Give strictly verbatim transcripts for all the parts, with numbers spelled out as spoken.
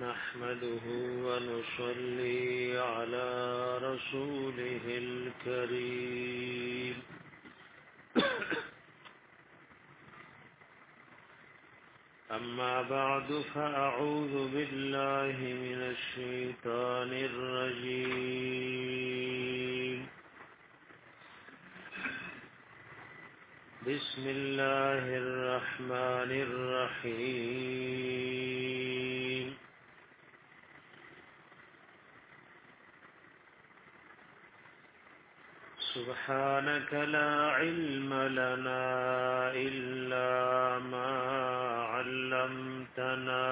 نحمده ونصلي على رسوله الكريم أما بعد فأعوذ بالله من الشيطان الرجيم بسم الله الرحمن الرحيم سبحانك لا علم لنا إلا ما علمتنا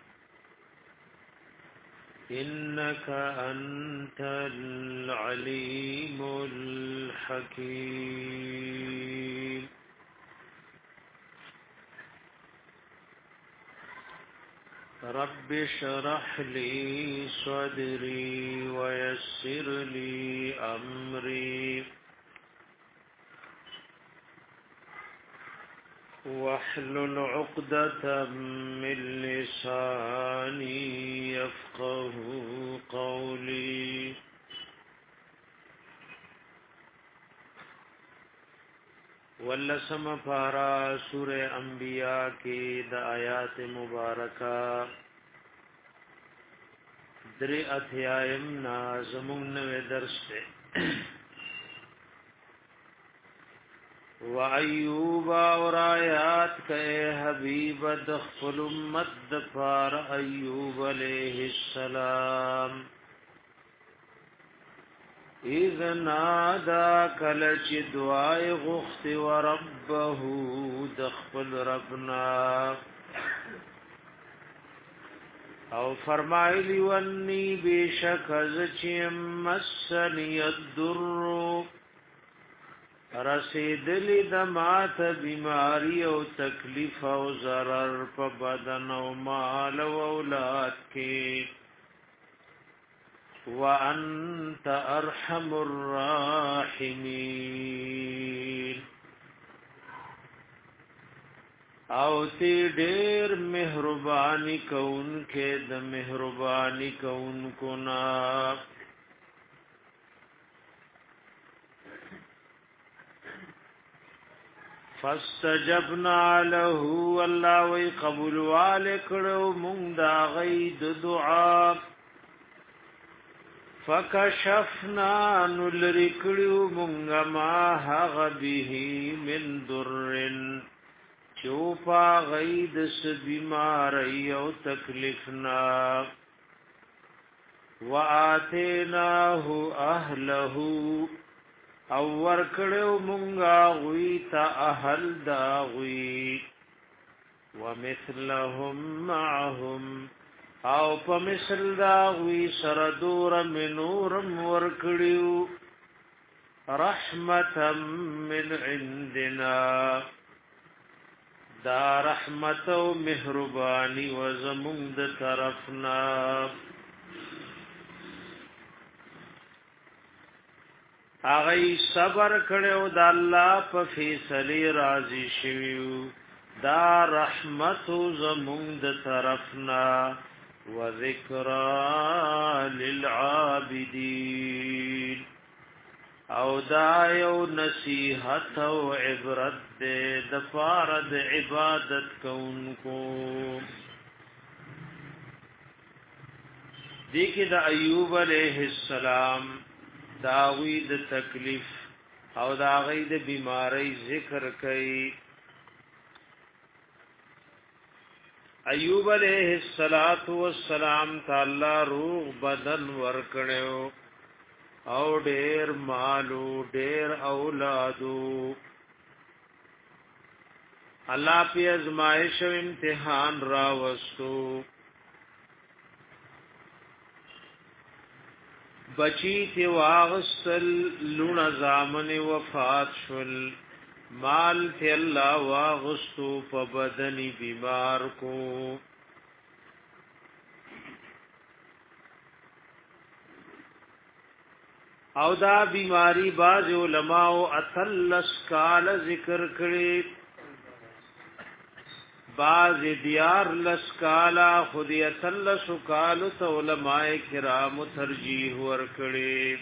إنك أنت العليم الحكيم رب اشرح لي صدري ويسر لي أمري واحلل عقدة من لساني يفقه قولي واللسم پارا سور انبیاء کی دا آیات مبارکہ دری اتھیائم نازمون نوے درس تے وَأَيُّوبَ اور آیات کئے حبیب دخل امت دفار ایوب علیہ السلام اذ نادا کلچ دعای غخت وربه دخل ربنا او فرمایلی ونی بیشک از چیم مسنی الدر رسیدلی دمات بیماری او تکلیف او ضرر په بدن او مال او اولاد کې وانت ارحم الراحمین او تی ډیر مهربانی کون کې د مهربانی کون کو نا فاستجبنا له والله وی قبول والکړو مونږ دا غید دعا فکشفنا نلرکړو مونږ ما هغ به من درن چوپا غید س بیماری او تکلیفنا واتیناه اهله او ورکړو مونږه غوی تا اهل دا غوی ومثلهم معهم او په مثل دا غوی سره دور منورم ورکړو رحمتا من عندنا دا رحمت او مهربانی و زمون د طرفنا اغه صبر کړو د الله په فیصله راضی شویو دا رحمت زمون د طرفنا و ذکر للعابدین او دا یو نصیحت او عبرت د فرض عبادت کوونکو دیکې د ایوب علیہ السلام داوی د تکلیف او دا غي د بیماری ذکر کړي ایوب علیہ الصلات والسلام تعالی روح بدن ورکړو او ډیر مالو ډیر اولادو الله په ازمایش او امتحان را وستو بچی تی واغسل لون زامن وفات شل مال تی اللہ واغستو پا بدنی بیمار کو او دا بیماری باز علماء اتلس کال ذکر کړي باز دیار لسکالا خودیت اللہ سکالو تا علماء کرام ترجیح ورکڑی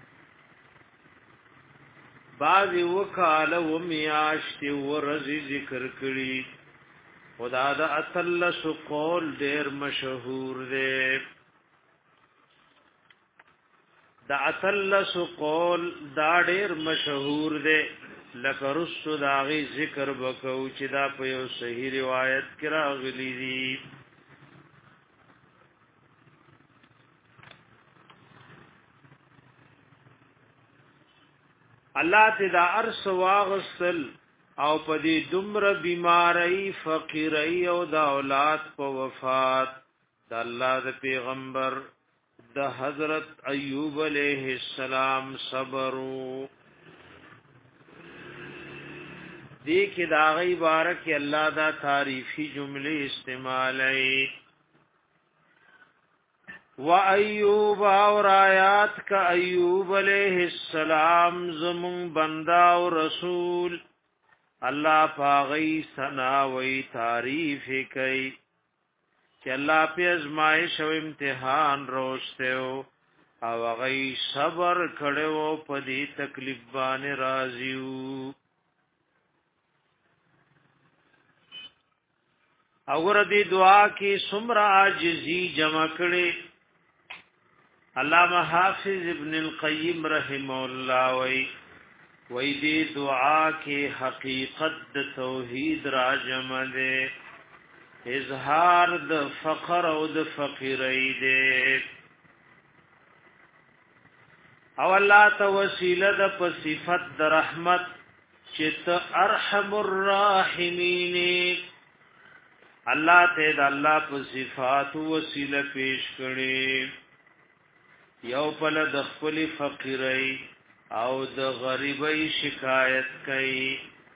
باز وکال و میاشت ورزی ذکر کړي خدا دا اتلس قول ډیر مشهور دی دا اتلس قول دا ډیر مشهور دی لکه رسو داغی ذکر بکو چې دا په یو صحیح روایت کې راغلی دی الله ته دا ارس واغسل او په دې دمر بیماری فقیری او د اولاد په وفات د الله د پیغمبر د حضرت ایوب علیہ السلام صبرو دی کې دا غي بارک الله دا تعریفی جمله استعمالی و ایوب اور آیات کا ایوب علیہ السلام زمون بندا او رسول الله پاغی ثنا وی تعریف کوي چې الله په ازمایش او امتحان روسته او غي صبر کړو په دې تکلیف باندې راضیو اور دې دعا کې سمرا عاجزی جمع کړي علامہ حافظ ابن القیم رحمہ اللہ وی وی دی دعا کے حقیقت د توحید را جمع دے اظہار د فقر او د فقیری دے او اللہ تا وسیلہ د پصفت د رحمت چت ارحم الراحمین اللہ تے د اللہ پصفات وسیلہ پیش کړي یو پل د خپل فقیری او د غریبی شکایت کوي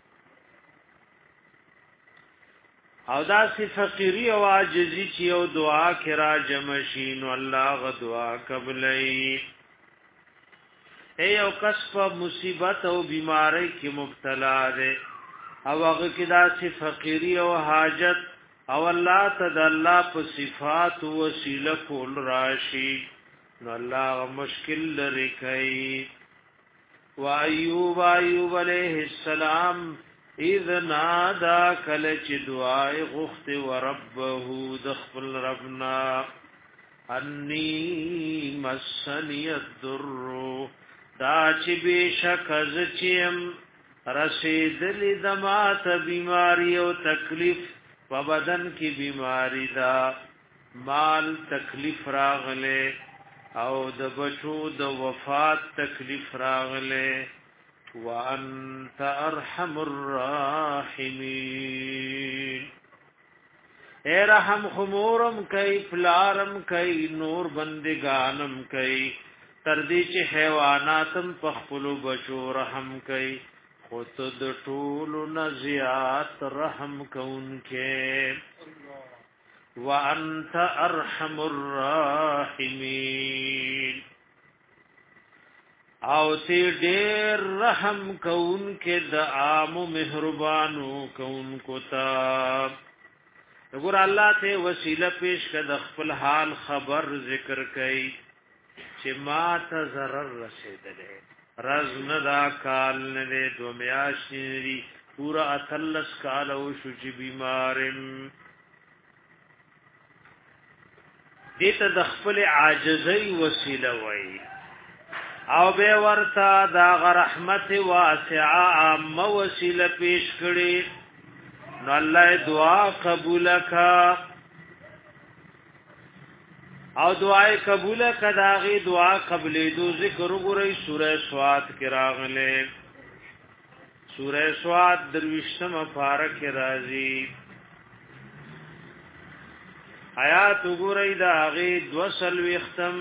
او دا سی فقیری او عاجزی چې یو دعا کرا جمشین الله غ دعا قبلای ای او کسب مصیبت او بیماری کې مبتلا ده او هغه کې دا سی فقیری او حاجت او الله تعالی الله په صفات او وسیله کول راشي نو الله مشکل لري کوي و ایوب ایوب علیہ السلام اذ نادا کل چ دعای غخت و ربه دخل ربنا انی مسنی الضر دا چې بشک از چم رسیدل دمات بیماری او تکلیف په بدن کی بیماری دا مال تکلیف راغله او د بچو د وفات تکلیف راغله وانت ارحم الراحمین اے رحم خمورم کئی پلارم کئی نور بندگانم کئی تردی چې حیواناتم پخپلو بچو رحم کئی خود د ټولو نزیات رحم کونکے وانت ارحم الراحمین او تی ډیر رحم کون کې د عام مهربانو کون کو تا وګور الله ته وسیله پیش کړه خپل حال خبر ذکر کړي چې ما ته zarar رسیدلې رز نه دا کال نه دو میاشتې پورا اتلس کال او شو چې بیمارم دیتا د خپل عاجزی وسیله وای او به ورتا دا رحمت واسعه عام وسیله پیش کړي نو الله دعا قبول کا او دعای قبول کا داغي دعا قبلې دو ذکر وګورئ سوره سواد کې راغله سوره سواد درویشتم پارہ کې راځي آیات وګورئ دا غي دوسل وختم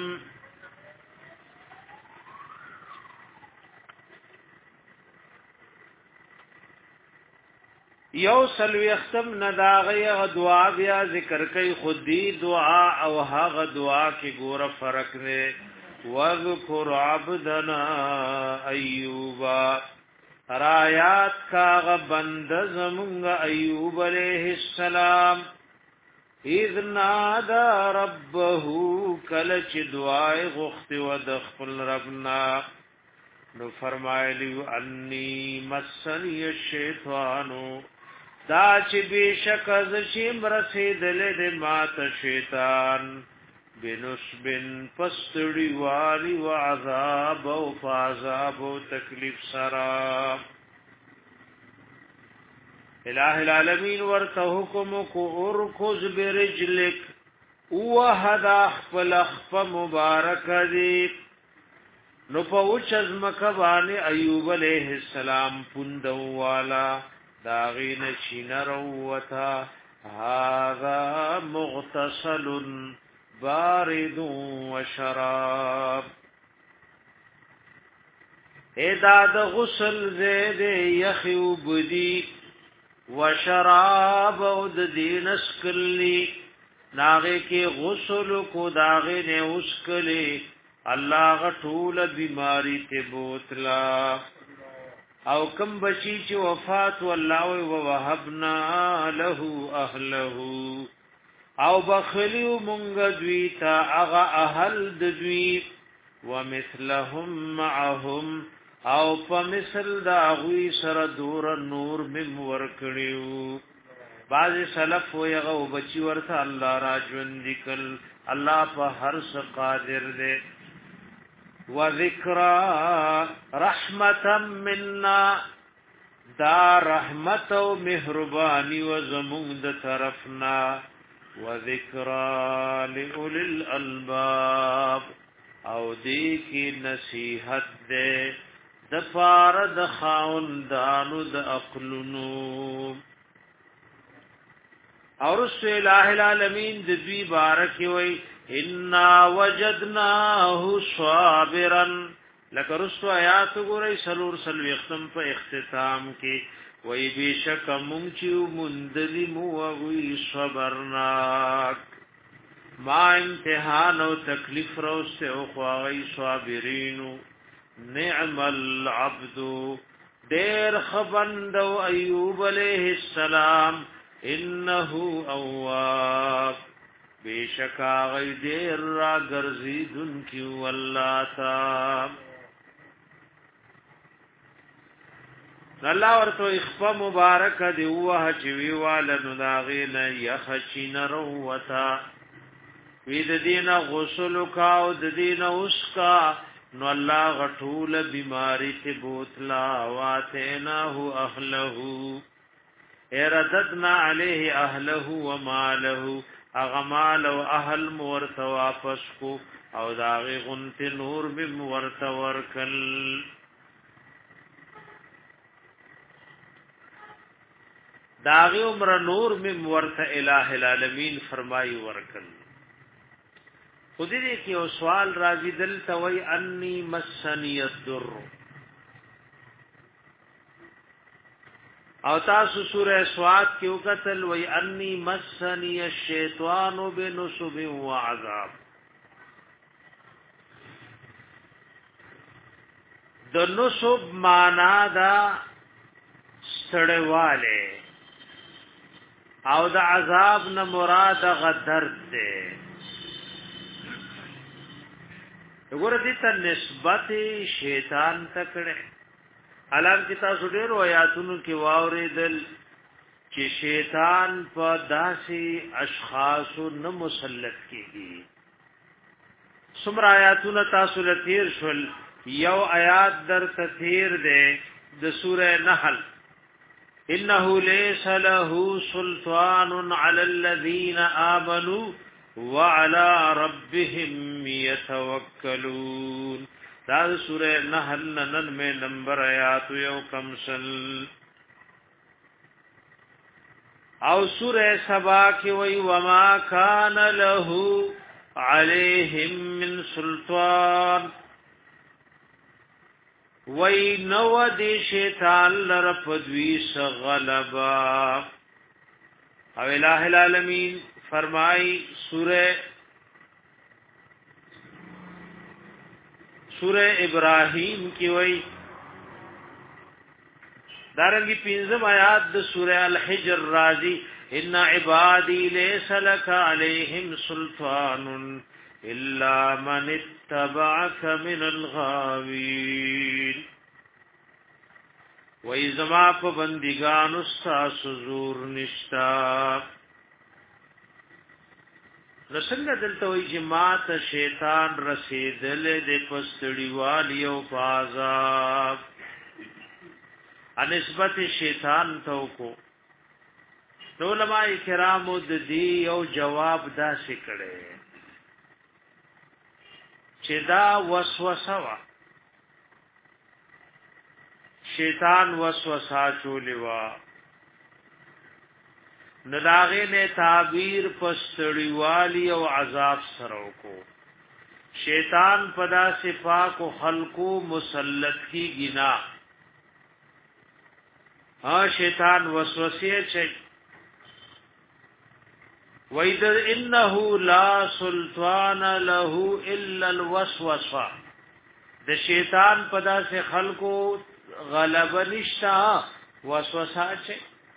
یو سل وختم نداغي دعا بیا ذکر کوي خودی دعا او هغه دعا کې ګوره فرق نه واذكر عبدنا ايوب رایات کاغ بند زمونگ ایوب علیہ السلام اذ نادا ربہو کلچ دعائے غخت و دخل ربنا نو فرمایلیو انی مسنی الشیطانو دا چی بیشک از شیم رسیدل دی مات شیطان بنسبن پستڑی والی و عذاب و فعذاب و تکلیف سرا الہ العالمین ورطا حکم کو ارکز برجلک اوہد اخفل اخف مبارک دی نو په اوچ از مکبان ایوب علیہ السلام پندو والا داغین چینر وتا هذا مغتسل بارد و شراب اداد غسل زید یخیوب دی و شراب او د دین اسکلی ناغه کی غسل کو داغه نے اسکلی الله غټول بیماری ته بوتلا او کم بچی چې وفات والله او وهبنا له اهله او بخلیو مونږ دوی تا هغه اهل د دوی ومثلهم معهم او په مثل دا غوی سره دور نور مم ورکړیو بعض سلف ویغه بچی ورته الله را ژوند کل الله په هر څه قادر دی وذکرى رحمتا منا دا رحمت و مهربانی و زمون د طرفنا وذکرى لأولی الالباب او دی کی نصیحت دے د پار د خاوندانو د عقلونو اور رسول الہ العالمین د دوی بارک وی انا وجدناه صابرا لک رسو آیات گوری سلور سلوی اختم پا اختتام کی وی بیشک منچیو مندلی موغوی صبرناک ما امتحان و تکلیف روستے اخواغی صابرینو نعم العبدو دیر خبندو ایوب علیہ السلام انہو اواب بیشکا غی دیر را گرزیدن کیو اللہ تا اللہ ورطو اخفا مبارک دیوها چوی والنو داغین یخچین روتا وید دین غسل کاو دین اسکا نو اللہ غطول بیماری تی بوتلا واتیناہو اہلہو ارددنا علیہ اہلہو ومالہو اغمال او اهل مورت واپس کو او داغی غنت نور بم ورت ورکل داغی عمر نور بم ورت الہ العالمین فرمائی ورکل خودی دی کی او سوال راضی دل توی انی مسنی الدر او تاسو سورہ سواد کې وکتل وی انی مسنی الشیطان بنصب و عذاب د نصب معنا دا سړواله او د عذاب نه مراد غدر ده وګوره دې ته نسبت شیطان تکړه علام کی تاسو ډیر آیاتونو کې واوریدل چې شیطان په داسي اشخاص نه مسلط کیږي څومره آیاتونه تاسو لتیر شول یو آیات در تثیر ده د سوره نحل انه ليس له سلطان على الذين آمنوا وعلى ربهم يتوکلون دا سورہ نحل نن میں نمبر آیات یو کمسل او سورہ سبا کی وی وما کان له علیہم من سلطان وی نو دی شیطان لرپدوی سغلبا او الہ العالمین فرمائی سورہ سورہ ابراہیم کی وئی دارنګي پنځم آیات د سوره الحجر راځي ان عبادي ليس لك عليهم سلطان الا من اتبعك من الغاوين وَإِذَا په بندگانو ستاسو زور نشتا. نو څنګه دلته وی چې ماته شیطان رسیدل د پستړی والی او پازاب ان نسبت شیطان تو کو علماء کرامو د دې یو جواب داسې کړي چې دا وسوسه وا شیطان وسوسه چولې وا نداغه نے تعبیر پستړی والی او عذاب سره کو شیطان پدا صفا کو خلقو مسلط کی گنا ها شیطان وسوسه چي وَإِذَ إِنَّهُ لَا سُلْطَانَ لَهُ إِلَّا الْوَسْوَسَةُ د شیطان پدا سے خلقو غلبه نشتا وسوسه چي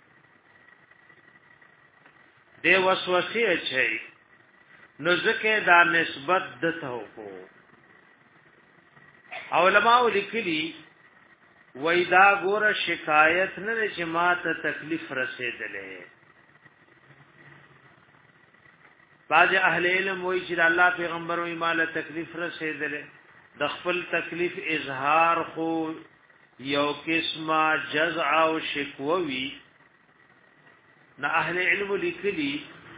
د وسوسه چي نو ځکه دا نسبت دته کو علماء لیکلي وای دا ګوره شکایت نه چې ماته تکلیف رسیدلې بعض اهل علم وای چې الله پیغمبر وای مال تکلیف رسیدلې د خپل تکلیف اظهار خو یو قسمه جزع او شکووي نه اهل علم لیکلي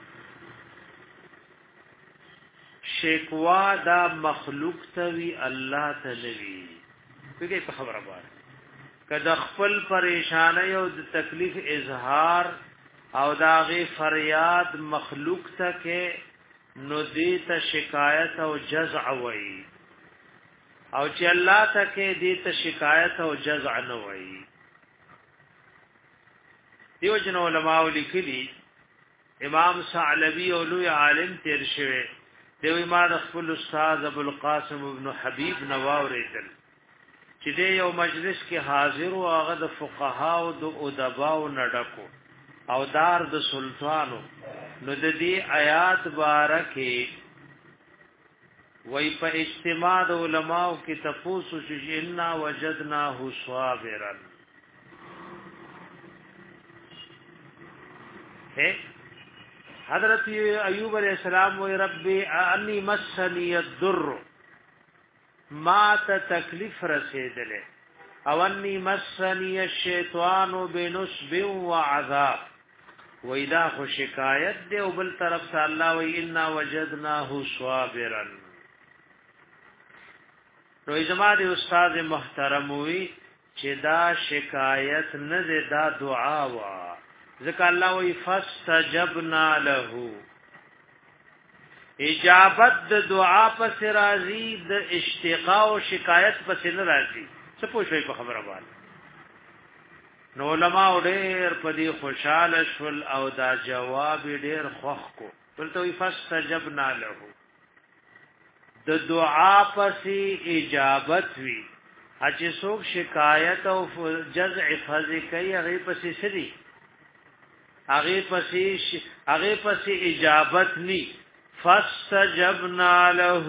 شکوا دا مخلوق توي الله تعالی دغه په خبره باندې کله خپل پریشانی او د تکلیف اظهار او دا غي فریاد مخلوق ته کې نو دې ته شکایت او جزع وایي او چې الله ته کې دې ته شکایت او جزع نه وایي دیو جن علماء لیکلي امام ثعلبي او لوی عالم تیر شوی دیو امام خپل استاد ابو القاسم ابن حبيب نواوریدل چې دې یو مجلس کې حاضر او هغه د فقها او د ادبا او نډکو او دار د سلطانو نو د دې آیات بارکه وای په اجتماع د علماو کې تفوسو چې ان وجدناه صابرا حضرت ایوب علیہ السلام وی ربی انی مسنی الضر ما ته تکلیف رسیدله او انی مسنی الشیطان بنصب وعذاب ویدا خو شکایت دی او بل طرف ته الله وی ان وجدناه صابرا نو زما دی استاد محترم وی چې دا شکایت نه ده دا دعا وا ذکر الله وی فاستجبنا له اجابت د دعا پس راضی د اشتقاق او شکایت پس نه راضی څه پوښوي په خبره باندې نو علماء ډېر په دې خوشاله شول او دا جواب ډېر خوښ کو ولته وی فاستجبنا له د دعا پس اجابت وی چې څوک شکایت او جزع فضی کوي هغه پس سړي هغه پسې هغه پسې اجابت ني فاستجبنا له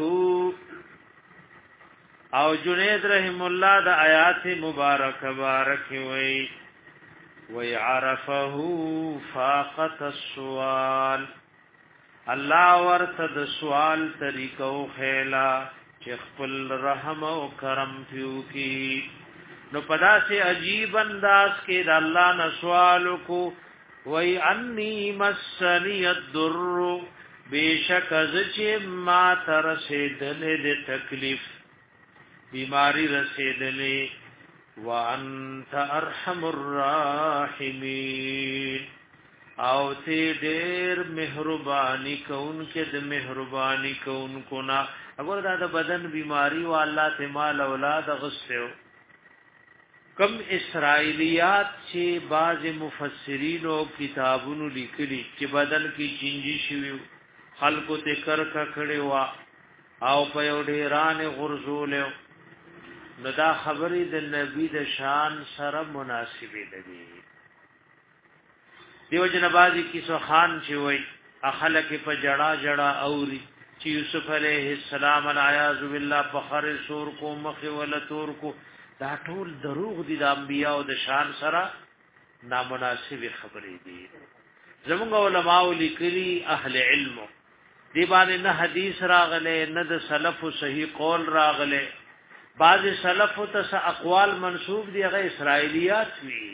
او جنید رحم الله د آیات مبارک بارک وی وی عرفه فاقت السؤال الله ورته د سوال طریقو خیلا چې خپل رحم او کرم پیو کی نو پدا سے عجیب انداز کې د الله نه سوال کو وی انی مسنی الضر بیشک از چې ما تر رسیدلې د تکلیف بیماری رسیدلې وانت ارحم الراحمین او تی ډېر مهرباني کوونکې د مهرباني کوونکو نه اگر دا د بدن بیماری او الله ته مال اولاد غسو کم اسرائیلیات چې بعض مفسرین او کتابونو لیکلي چې بدن کې چینجی شوی خلقو ته کرکا کړي وا او په یو ډیران غرزول نو دا خبرې د نبی د شان سره مناسبه دي. دیو جنبازي کیسو خان چې وای اخلک په جڑا جڑا اوري چې یوسف علیه السلام العیاذ بالله فخر سور کو مخ ول تور کو دا ټول دروغ دي د انبیاء او د شان سره نامناسب خبرې دي. زموږ علماء لیکلي اهل علم دی باندې نه حدیث راغله نه د سلف صحیح قول راغله. بعض سلف ته اقوال منسوب دي هغه اسرائیلیات وی.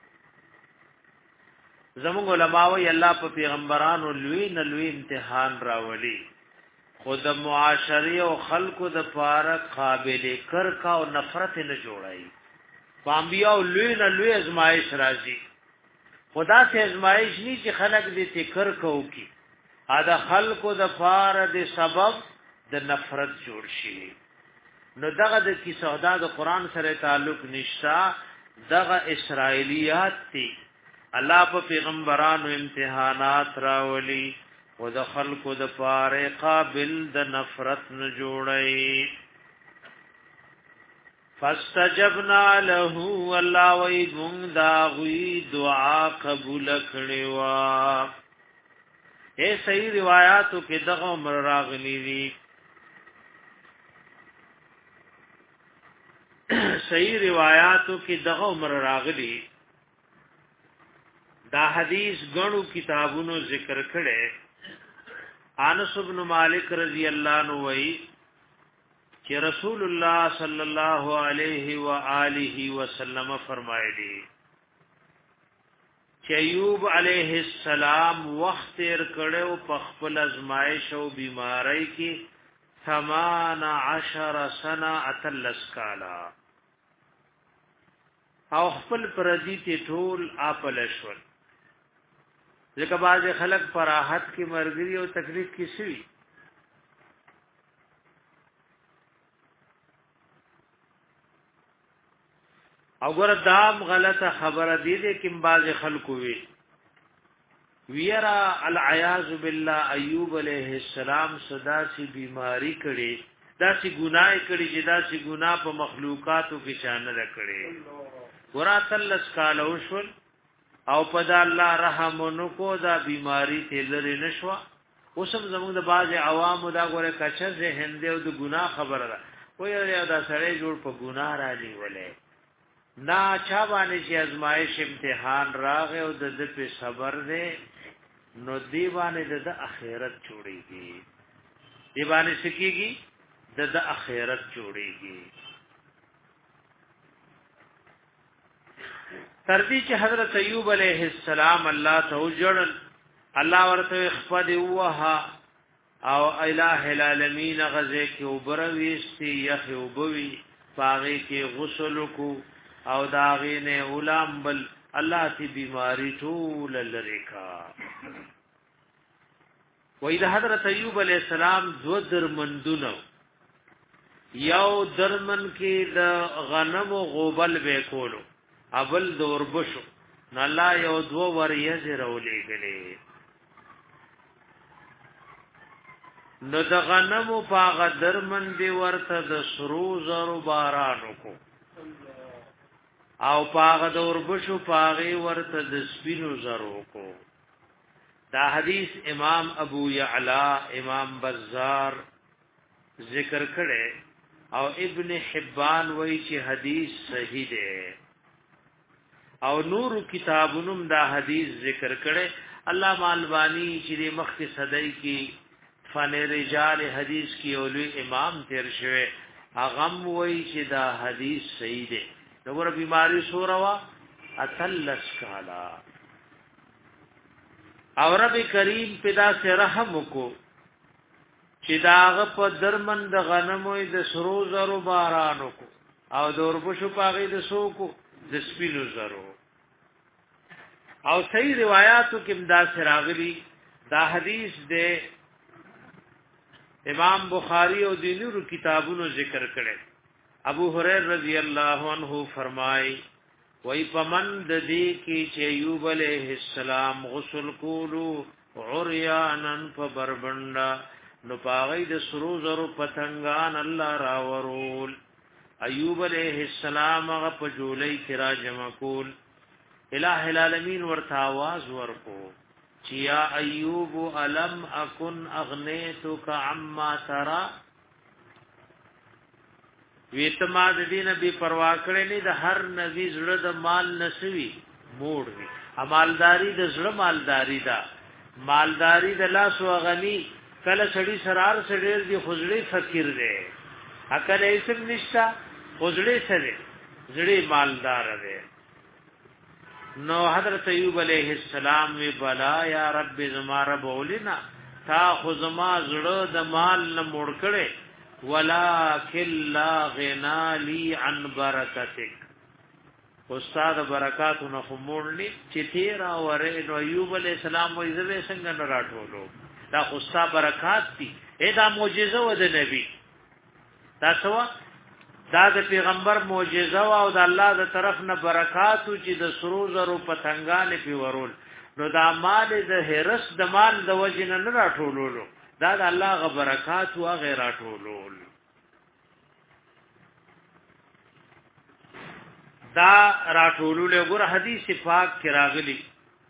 زموږ علماء وی الله په پیغمبرانو لوی نه لوی امتحان راولي. خود معاشري او خلقو د فارق قابل کرکا او نفرت نه جوړای. انبیاء لوی نه لوی ازمایش راځي. خدا سے ازمایش نی چې خلق دې تکر کو کی ادا خلقو د فار د سبب د نفرت جوړ شي. نو دغه د کیسه د قرآن سره تعلق نشتا، دغه اسرائیلیات دي. الله په پیغمبرانو امتحانات راولي او د خلقو د فار قابل د نفرت نه جوړي. فاستجبنا له والله وی مونږ دا غوی دعا قبول کړي وا. اے صحیح روایتو کې دغه عمر راغلی دي. صحیح روایتو کې دغه عمر راغلی. دا حدیث غنو کتابونو ذکر کړي. انس بن مالک رضی الله عنه وی کہ رسول اللہ صلی اللہ علیہ وآلہ وسلم فرمائے کہ ایوب علیہ السلام وقت تیر کڑو پخپل ازمائش و بیماری کی ثمان عشر سنہ اتلس کالا او خپل پردی تی ټول آپلشول. ځکه باز خلق فراحت کی مرګري او تکلیف کی سوی. او ګور دام غلطه خبره دی دې کوم باز خلکو وی ویرا العیاذ بالله ایوب علیہ السلام صدا سی بیماری کړي دا سی ګناه کړي چې دا سی ګناه په مخلوقاتو کې شان نه کړي. ګور تلس کال اوشل او په دا الله رحم نکو دا بیماری تلری نشوا. اوسم زموږ د باز عوامو دا ګوره کچر ذهن دی او د ګناه خبره ده. وای دا سړی جوړ په ګناه را نیولې نا چا باندې چې ازمایش امتحان راغی او د دې په صبر دې نو دی باندې د اخرت جوړيږي. دی باندې سکیږي د د اخرت جوړيږي. تر دې چې حضرت ایوب علیہ السلام الله توجړل الله ورته خپد وها او الہ العالمین غزه کې وبرويستي یخ وبوي باغې کې غسل کو او داغینه علام بل الله تی بیماری ټول لریکا. وې د حضرت ایوب علیہ السلام دو درمندونو یو درمن کې د غنم او غوبل به کولو ابل دور بشو نو الله یو دو ور یې زرولې غلې. نو د غنم او پاغه درمن دی ورته د سرو زرو بارانو کو او پاغه دور بشو پاغه ورته د سپینو زرو کو. دا حدیث امام ابو یعلا امام بزار ذکر کړي او ابن حبان وایي چې حدیث صحیح دی او نور کتابونو دا حدیث ذکر کړي. علامہ البانی چې مخکې صدای کی فن رجال حدیث کی اولوی امام تیر شوه اغم وایي چې دا حدیث صحیح دی. دغه بیماری سوروا اتلس کالا او رب کریم پیدا سے رحم کو چې داغه په درمن د غنمو د سرو زرو بارانو کو او د اوربشو پاغې د سو کو د سپینو زرو. او صحیح روایتو کې امدا سراغلی دا حدیث دے امام بخاری او دینورو کتابونو ذکر کړي. ابو هريره رضی الله عنه فرمای وای پمند دی کی چې ایوب علیہ السلام غسل کولو عریانن فبربندا نو پاغی د سرو زرو پتنگان الله راورول ایوب علیہ السلام هغه په جولای کې را جمع کول الہ العالمین ورته आवाज ورکو چې یا ایوب الم اکن اغنیتک عما ترى ویتما د دینه بي پروا کړې نه د هر نبی زړه د مال نسوي موړ وي امالداری د زړه مالداری دا مالداری د لاس او غنی کله سړی سرار سړی دی خزړی فقیر دی اکل ایسم نشتا خزړی سره زړی مالدار دی نو حضرت ایوب علیہ السلام وی بلا یا رب زما رب ولنا تا خزما زړه د مال نه موړ کړي ولکن لا غنا لی عن برکتک استاد برکاتو نه خمورنی چې تیرا وره نو ایوب علیہ السلام وې زوی څنګه نه راټولو دا استاد برکات دي ادا معجزه و د نبی دا سوا دا د پیغمبر معجزه او د الله د طرف نه برکات چې د سرو زرو پتنګان پی ورول نو دا مال د هرس د مال د وجنه نه راټولولو دا د الله غ برکات او غیرات ولول دا راټولول ګور حدیث پاک کې راغلی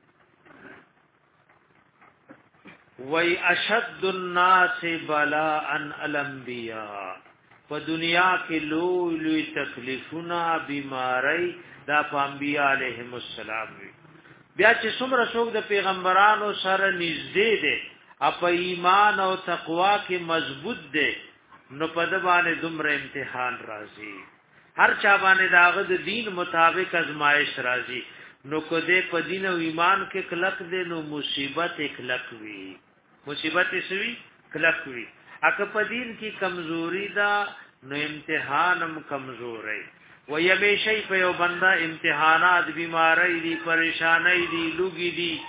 وای اشد الناس بلاء الانبیاء په دنیا کې لوی لوی تکلیفونه بیماری دا انبیاء علیهم السلام بیا چې څومره څوک د پیغمبرانو سره نږدې دي اپ ایمان او تقوا کې مضبوط دي نو په د باندې دومره امتحان راځي هر چا باندې داغه د دین مطابق ازمایش راځي نو کو دې په دین او ایمان کې کلک دي نو مصیبت کلک وي مصیبت سوي کلک وي اګه په دین کې کمزوري دا نو امتحانم کمزوري و یمیشي په یو بندا امتحانات بیماری دي پریشانای دي لوګي دي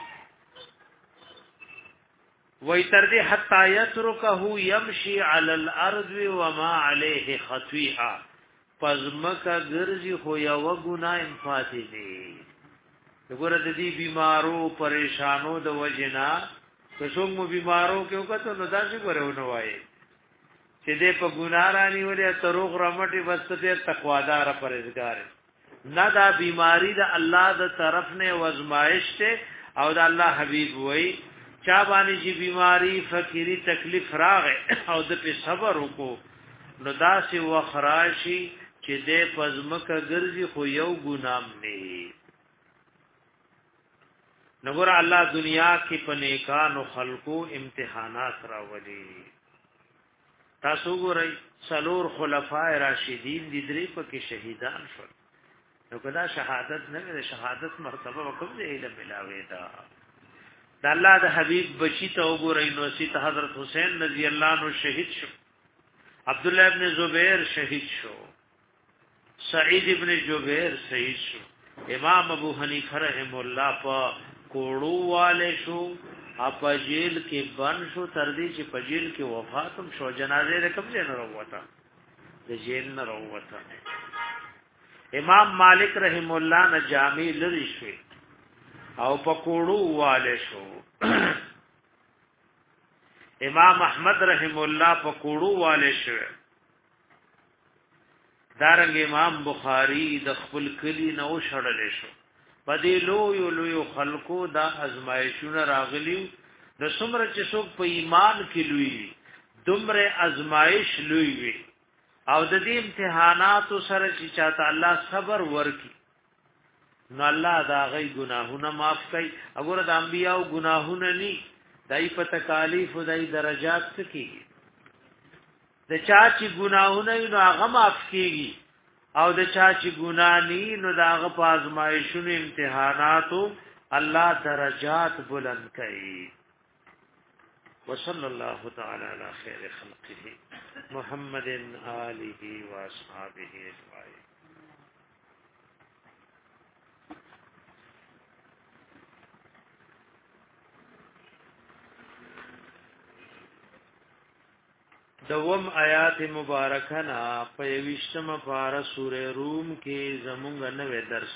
وای تر دې حتا یترکه یمشي علی الارض وما علیه خطیئه پزمکا ګرځي خو یو ګناه انفاتی دي وګوره د دې بیمارو پریشانو د وجنا که څوک مو بیمارو کې وکړو نو دا څه غوړونه وایي چې دې په ګناه رانی ولې تروغ رمټي وسته تقوادار پرهیزګار نه دا بیماری د الله د طرف نه وزمایش ته او د الله حبیب وای چا باندې چې بیماری فقيري تکلیف راغې او د په صبر وکړو نو دا سي وخراشي چې دې پزمکه ګرځي خو یو ګنام نه نګور الله دنیا کې په نیکانو خلقو امتحانات راولي تاسو ګورئ سلور خلفای راشدین دي درې په کې شهیدان شول نو کدا شهادت نه ده شهادت مرتبه وکم دې علم ملاوي دا د الله د حبيب بچی ته وګورئ نو سي حضرت حسین رضی الله عنه شهید شو عبد الله ابن زبیر شهید شو سعید ابن جبیر شهید شو امام ابو حنیفه رحم الله په کوړو والے شو اپ جیل کې بن شو تر دې چې په جیل کې وفاتم شو جنازه رقم نه وروته د جیل نه وروته امام مالک رحم الله نه جامع لری شو او په کوړو والے شو امام احمد رحم الله په کوړو والے شو دارنګ امام بخاری د خپل کلی نو شړل شو پدې لوی لوی خلقو دا ازمایښونه راغلیو د څومره چې څوک په ایمان کې لوی دومره ازمایش لوی وي او د دې امتحانات سره چې چاته الله صبر ورکي نو الله دا غي ګناهونه معاف کوي وګوره د انبیانو ګناهونه ني دای په تکالیف او دای درجات کې د چا چې ګناهونه نو هغه معاف کیږي او د چا چې ګناه ني نو دا هغه په ازمایښونو امتحاناتو الله درجات بلند کوي وصلی الله تعالی علی خیر خلقه محمد آله و اصحابہ اجمعین دوم آیات مبارکه نا په یوشتمه پارا سورې روم کې زمونږ نوې درس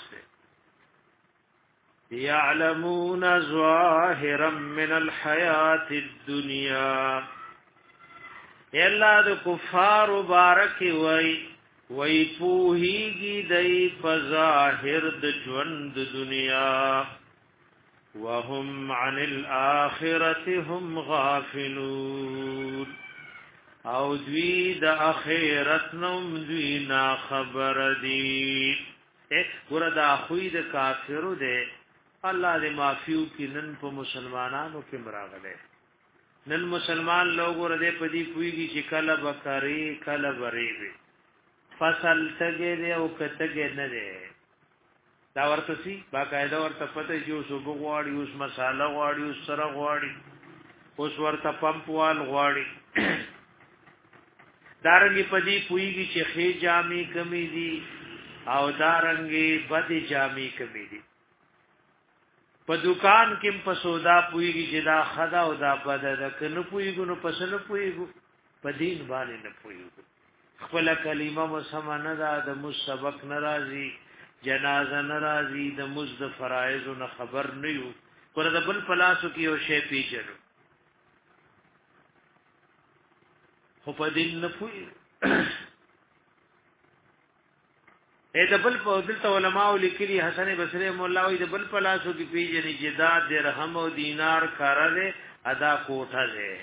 دی یعلمون ظاهرا من الحیات الدنیا الا د کفار مبارک وای وی پوهیږي دای په ظاهر د ژوند دنیا وهم عن الاخرته هم غافلون او دوی د اخرت نوم دوی نا خبر دي ګور دا خوې د کافرو ده الله دې معفو کې نن په مسلمانانو کې مراغله نن مسلمان لوګو دې په دې پويږي چې کله بکری کله بریوي فصل تګې او کتګې نه ده دا ورته سي باقاعده ورته پته جو سو بغواړي اوس مصالحه غواړي اوس سره غواړي اوس ورته پمپ وال غواړي دارنګي پدی پويږي چې خې جامي کمی دي او دارنګي بدی جامي کمی دي په دکان کې په سودا پويږي چې دا خدا او دا بد ده کنه پويګو نو پسنه پويګو په دین باندې نه پويګو خپل کلمه مسمنه ده د مسبق ناراضي جنازه ناراضي د مزد فرایض نه خبر نه یو پر د بل پلاسو کې یو شی پیچلو خو په دین نه پوي اې د بل په دلته علماء لیکلي حسن بصري مولا وي د بل پلاسو کې پیجنې جداد درهم او دینار کارله ادا کوټه ده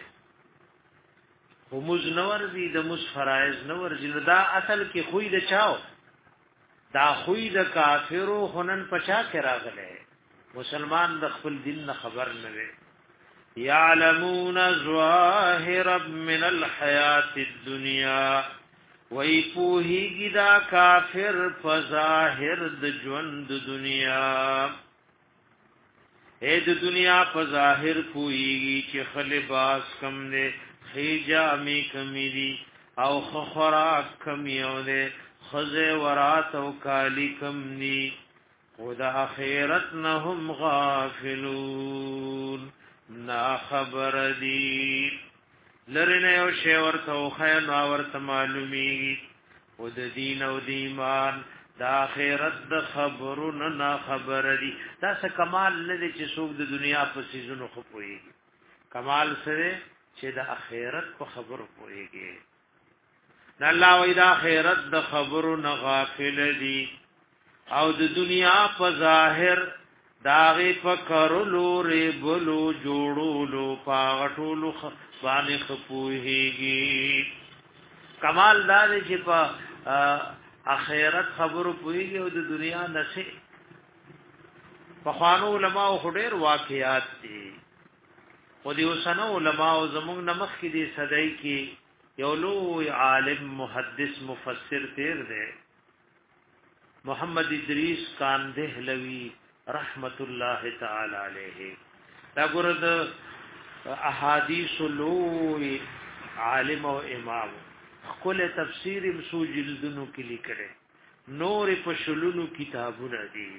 همز نور دي د مس فرایض نور جلدا اصل کې خوې د چاو دا خوې د کافرو خنن پچا کې راغله مسلمان د خپل دین نه خبر نه وي يعلمون ظواهرا من الحياة الدنيا وی پوهیږي دا کافر فظاهر د ژوند دنیا اې د دنیا په ظاهر پوهیږي چې خلباس کم نه خېجا می کمی دي او خوراک کمی او ده خزه ورات او کالی کم ني خدا اخرت نهم غافلون نا خبر دی لرنه او شی ورته خو نو ورته معلومی او د دین او د ایمان د اخرت د خبرونو نا خبر دی دا څه کمال لري چې څوک د دنیا په سيزونو خو پوي کمال سره چې د اخرت په خبرو پويږي د الله او د اخرت د خبرونو غافل دي او د دنیا په ظاهر داغه پکړلو ری بلو جوړولو پاغټولو باندې خپوهيږي کمال دا چې په اخرت خبرو پوهیږي او د دنیا نشي په خوانو علماء خډیر واقعات دي خو دې وسنو علماء زموږ نمخ کې دي صدای کې یو لوی عالم محدث مفسر تیر دی محمد ادریس کان دهلوی رحمت الله تعالی علیه دا ګورد احادیث لوی عالم او امام خپل تفسیر مسو جلدونو کې لیکره نور په شلونو کتابونه دي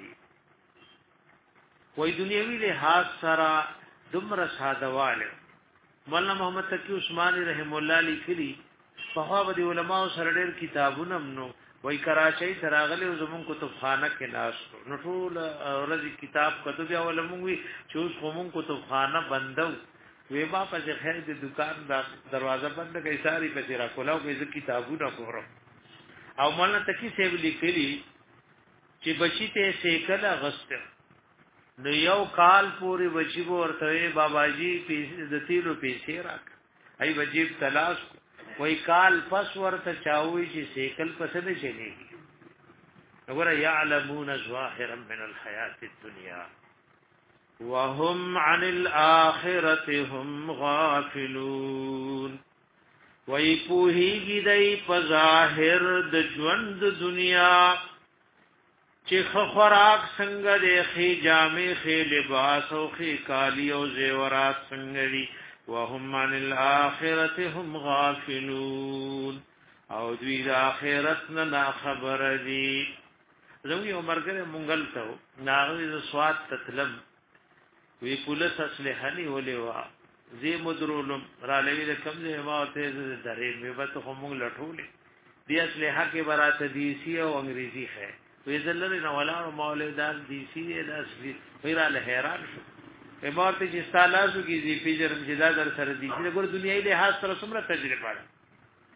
وای دنیوي له حاص سره دمر سادهواله مولانا محمد تقی عثماني رحم الله لیکلي په هغه د علماء سره ډېر کتابونه نو وای کراچۍ تراغله زمون کتابخانه کې ناس نو ټول ورځ کتاب کتب یا علموي چې اوس کوم کتابخانه بندو وی ما په خیر د دکان دا دروازه بند کړي ساری په تیرا کولاو کې کتابونه پورم او مولانا تقی سیب لیکلي چې بچی ته سیکل غست نو یو کال پوری بچی ورته باباجی د تیلو پیسې راک ای وجیب تلاش وای کال پس ورته چاوي چې سیکل پس نه چلیږي وګوره يعلمون ظاهرا من الحیات الدنیا وهم عن الاخره هم غافلون وای پوهیږي دای په ظاهر د ژوند دنیا چې خوراک څنګه د خې جامې خې لباس او خې کالی او زیورات څنګه دي وهم عن الاخره هم غافلون او دوی د اخرت نه خبر دي زموږ عمرګره مونږل ته ناغوي د سواد تطلب وی پولیس اسلحه نه ولې وا زی مدرولم را لوي د کم نه ما ته درې مې به ته هم لټولې دي اسلحه کې براته دي سی او انګريزي ہے وی زلره نو ولا مولدان دي سی د اصلي پیرا له حیران شو عبارت چې استالازو کې دي پیجر جدا در سره دي چې ګور دنیاي له حاصل سره څومره تجربه ده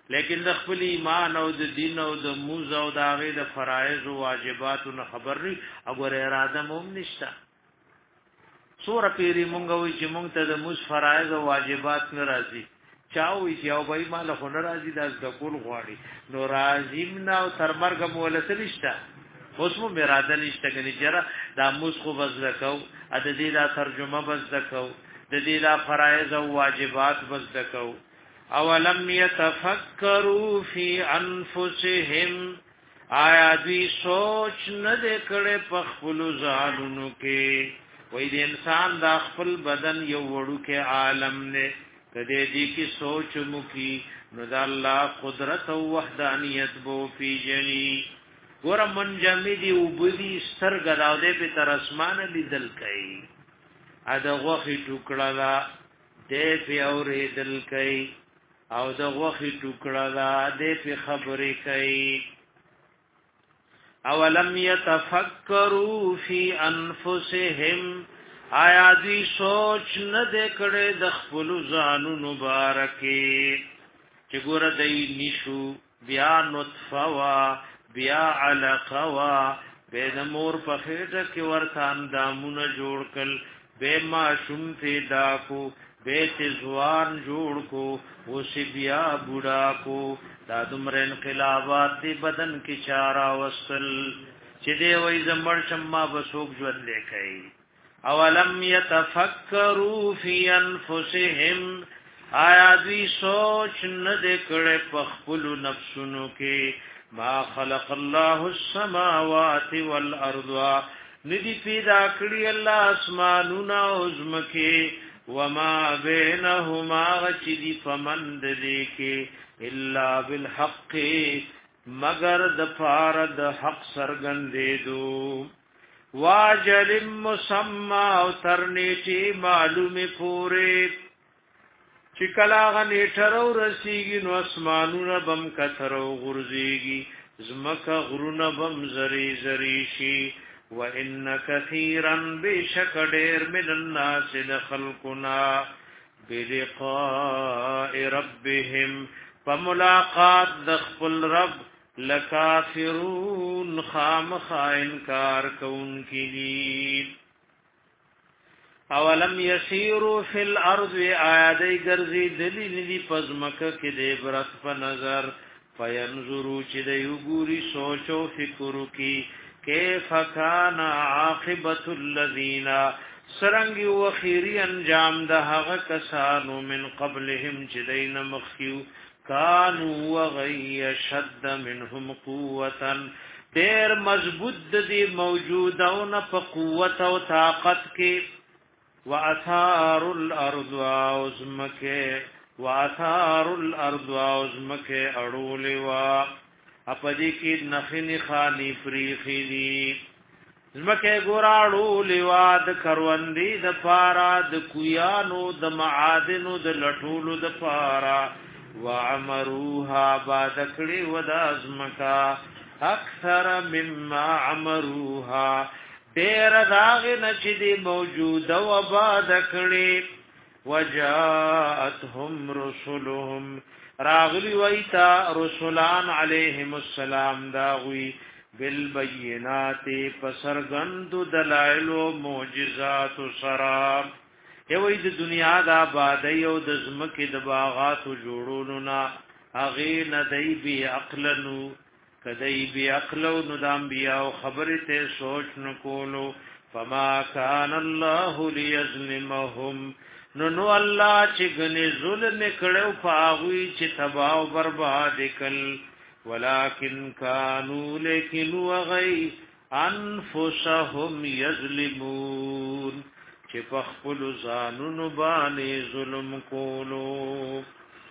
لیکن د خپل ایمان او د دین او د موز او د هغه د فرایض او واجباتو نه خبر لري او اراده موم نشتا سوره پیری مونږ وی چې مونږ ته د موز فرایض او واجبات نه راځي چاوي چې او بای مال خو نه راځي د کول غواړي نو راځیم نه او تر مرګ مولته نشتا اوس مو اراده نشته کني جره د موز خو بس لکو ا د دې دا ترجمه بس لکو د دې دا فرایض او واجبات بس لکو اولم يتفکروا فی انفسهم آیا دوی سوچ نه کړي په خپل ځانونو کې وې د انسان د خپل بدن یو وړو کې عالم نه کدی دې کې سوچ مو کی نو د الله قدرت او وحدانیت بو فی جنی ګور منجمدی وبدی سترګ راو دې په تر اسمان لیدل کوي ا د غوخي ټوکړه لا دې په اورې دل کوي او د غوخي ټوکړه لا دې په خبرې کوي اولم يتفکروا فی انفسهم آیا دی سوچ نه دکړه د خپل ځانونو مبارکي چې ګور دای نشو بیا نطفه وا بیا علقه وا به د مور په خېټه کې ورته اندامونه جوړ کړل به ما شوم پیدا کو به تزوان جوړ کو اوس بیا بوډا کو دا دمر انقلابات دی بدن کی چارا وصل چې دی وای زمړ شمما بسوک ژوند لیکي اولم يتفکروا فی انفسهم آیا دوی سوچ نه دکړه په خپل نفسونو کې ما خلق الله السماوات والارض ندی پیدا کړی الله اسمانونه او زمکه وما بینهما غچدی فمند دیکه الا بالحق مگر د فارد حق سرګندې دو واجل مسمى او ترنیټی معلومه پوره چې کلا غنیټرو رسیږي نو اسمانونه بم کثرو غرزيږي زمکه غرونه بم زری زری شي وان كثيرا بشكدير من الناس لخلقنا بلقاء ربهم فملاقات دخل رب لکافرون خامخا انکار کون کی اولم یسیروا فی الارض آیادی گرزی دلی ندی پزمکه کی دی برت پا نظر فینظرو چی دیو گوری سوچو فکرو کی کیف کان عاقبت الذین سرنگی و خیری انجام ده هغه کسانو من قبلهم چی دین مخیو کانو وغی شد منهم قوتا دیر مضبوط دی موجودون پا قوت و طاقت کی وَأَثَارُ الْأَرْضُ وَأَزْمَكَ وَأَثَارُ الْأَرْضُ وَأَزْمَكَ أَرُولِوَا اپدی کی نخنی خانی فریخی دی زمکه ګوراړو لیواد کروندی د پارا د کویانو د معادنو د لټولو د پارا وعمروها بادکړي ودا زمکا اکثر مما عمروها دیر داغ نچدی موجود و آباد کړي وجاءتهم رسلهم راغلی ویتا رسولان علیهم السلام داغوی بالبینات پسرگند دلائل و معجزات و سراب یوی د دنیا دا آبادی او د زمکه د باغات و جوړونو اغه ندی بی عقلنو کدی بی عقلو نو د انبیاء خبرته سوچ نکولو فما کان الله لیظلمهم نو نو الله چې غنی ظلم کړو پاوی چې تباہ او برباد کړي ولکن کانوا لیکن وغی انفسهم یظلمون چې په خپل ځانونو باندې ظلم کولو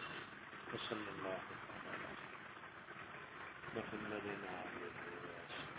صلی الله محمد